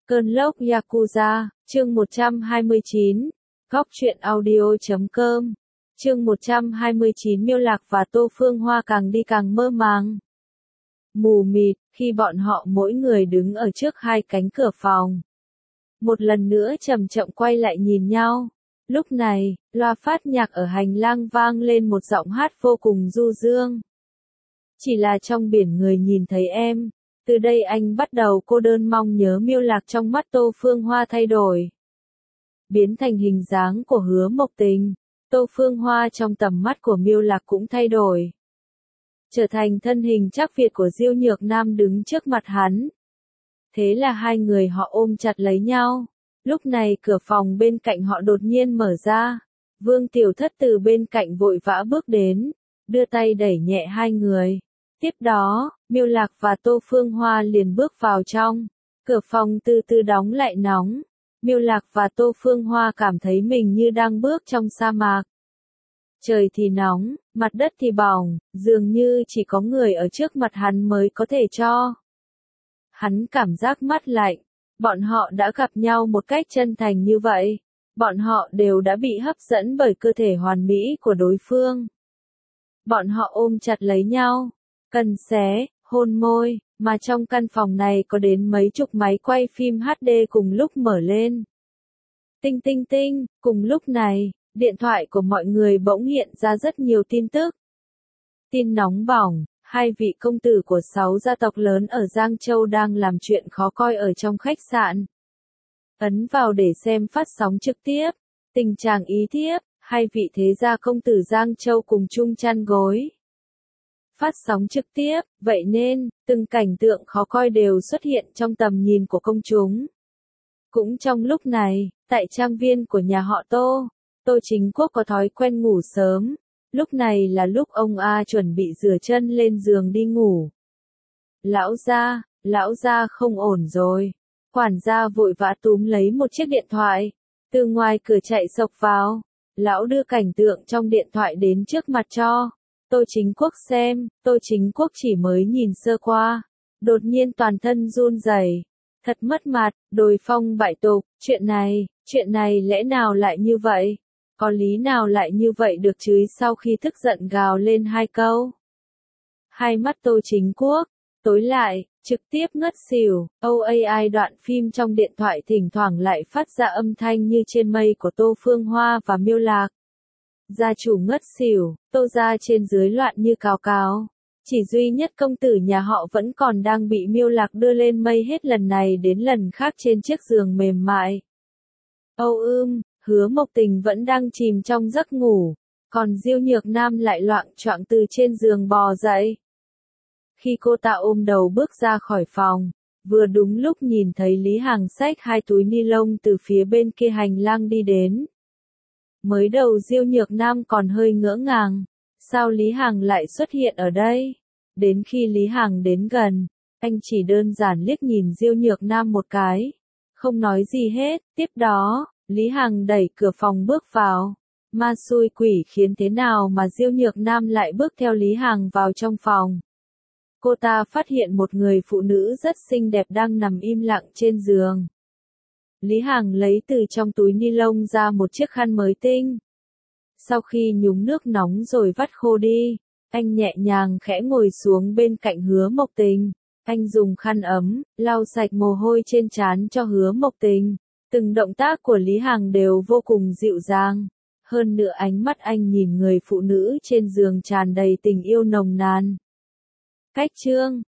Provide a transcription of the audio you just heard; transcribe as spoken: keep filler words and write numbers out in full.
Cơn lốc Yakuza, chương một trăm hai mươi chín, Góc truyện audio.com, chương một trăm hai mươi chín Miêu Lạc và Tô Phương Hoa càng đi càng mơ màng. Mù mịt, khi bọn họ mỗi người đứng ở trước hai cánh cửa phòng. Một lần nữa chậm chậm quay lại nhìn nhau. Lúc này, loa phát nhạc ở hành lang vang lên một giọng hát vô cùng du dương. Chỉ là trong biển người nhìn thấy em. Từ đây anh bắt đầu cô đơn mong nhớ Miêu Lạc trong mắt Tô Phương Hoa thay đổi. Biến thành hình dáng của Hứa Mộc Tình. Tô Phương Hoa trong tầm mắt của Miêu Lạc cũng thay đổi. Trở thành thân hình chắc Việt của Diêu Nhược Nam đứng trước mặt hắn. Thế là hai người họ ôm chặt lấy nhau. Lúc này cửa phòng bên cạnh họ đột nhiên mở ra. Vương Tiểu Thất từ bên cạnh vội vã bước đến. Đưa tay đẩy nhẹ hai người. Tiếp đó, Miêu Lạc và Tô Phương Hoa liền bước vào trong. Cửa phòng từ từ đóng lại nóng. Miêu Lạc và Tô Phương Hoa cảm thấy mình như đang bước trong sa mạc. Trời thì nóng, mặt đất thì bỏng, dường như chỉ có người ở trước mặt hắn mới có thể cho. Hắn cảm giác mát lạnh. Bọn họ đã gặp nhau một cách chân thành như vậy. Bọn họ đều đã bị hấp dẫn bởi cơ thể hoàn mỹ của đối phương. Bọn họ ôm chặt lấy nhau. Cần xé, hôn môi, mà trong căn phòng này có đến mấy chục máy quay phim hát đê cùng lúc mở lên. Tinh tinh tinh, cùng lúc này, điện thoại của mọi người bỗng hiện ra rất nhiều tin tức. Tin nóng bỏng, hai vị công tử của sáu gia tộc lớn ở Giang Châu đang làm chuyện khó coi ở trong khách sạn. Ấn vào để xem phát sóng trực tiếp, tình trạng ý thiếp, hai vị thế gia công tử Giang Châu cùng chung chăn gối. Phát sóng trực tiếp, vậy nên, từng cảnh tượng khó coi đều xuất hiện trong tầm nhìn của công chúng. Cũng trong lúc này, tại trang viên của nhà họ Tô, Tô Chính Quốc có thói quen ngủ sớm. Lúc này là lúc ông A chuẩn bị rửa chân lên giường đi ngủ. Lão gia, lão gia không ổn rồi. Quản gia vội vã túm lấy một chiếc điện thoại. Từ ngoài cửa chạy xộc vào. Lão đưa cảnh tượng trong điện thoại đến trước mặt cho Tô Chính Quốc xem. Tô Chính Quốc chỉ mới nhìn sơ qua. Đột nhiên toàn thân run rẩy. Thật mất mặt, đồi phong bại tục. Chuyện này, chuyện này lẽ nào lại như vậy? Có lý nào lại như vậy được chứ? Sau khi tức giận gào lên hai câu. Hai mắt Tô Chính Quốc tối lại, trực tiếp ngất xỉu. ô a i đoạn phim trong điện thoại thỉnh thoảng lại phát ra âm thanh như trên mây của Tô Phương Hoa và Miêu Lạc. Gia chủ ngất xỉu, Tô gia trên dưới loạn như cào cào. Chỉ duy nhất công tử nhà họ vẫn còn đang bị Miêu Lạc đưa lên mây hết lần này đến lần khác trên chiếc giường mềm mại. Âu ưm, Hứa Mộc Tình vẫn đang chìm trong giấc ngủ, còn Diêu Nhược Nam lại loạng choạng từ trên giường bò dậy. Khi cô ta ôm đầu bước ra khỏi phòng, vừa đúng lúc nhìn thấy Lý Hằng xách hai túi ni lông từ phía bên kia hành lang đi đến. Mới đầu Diêu Nhược Nam còn hơi ngỡ ngàng, sao Lý Hằng lại xuất hiện ở đây? Đến khi Lý Hằng đến gần, anh chỉ đơn giản liếc nhìn Diêu Nhược Nam một cái, không nói gì hết. Tiếp đó, Lý Hằng đẩy cửa phòng bước vào. Ma xui quỷ khiến thế nào mà Diêu Nhược Nam lại bước theo Lý Hằng vào trong phòng. Cô ta phát hiện một người phụ nữ rất xinh đẹp đang nằm im lặng trên giường. Lý Hằng lấy từ trong túi ni lông ra một chiếc khăn mới tinh. Sau khi nhúng nước nóng rồi vắt khô đi, anh nhẹ nhàng khẽ ngồi xuống bên cạnh Hứa Mộc Tình. Anh dùng khăn ấm, lau sạch mồ hôi trên trán cho Hứa Mộc Tình. Từng động tác của Lý Hằng đều vô cùng dịu dàng. Hơn nữa ánh mắt anh nhìn người phụ nữ trên giường tràn đầy tình yêu nồng nàn. Cách chương,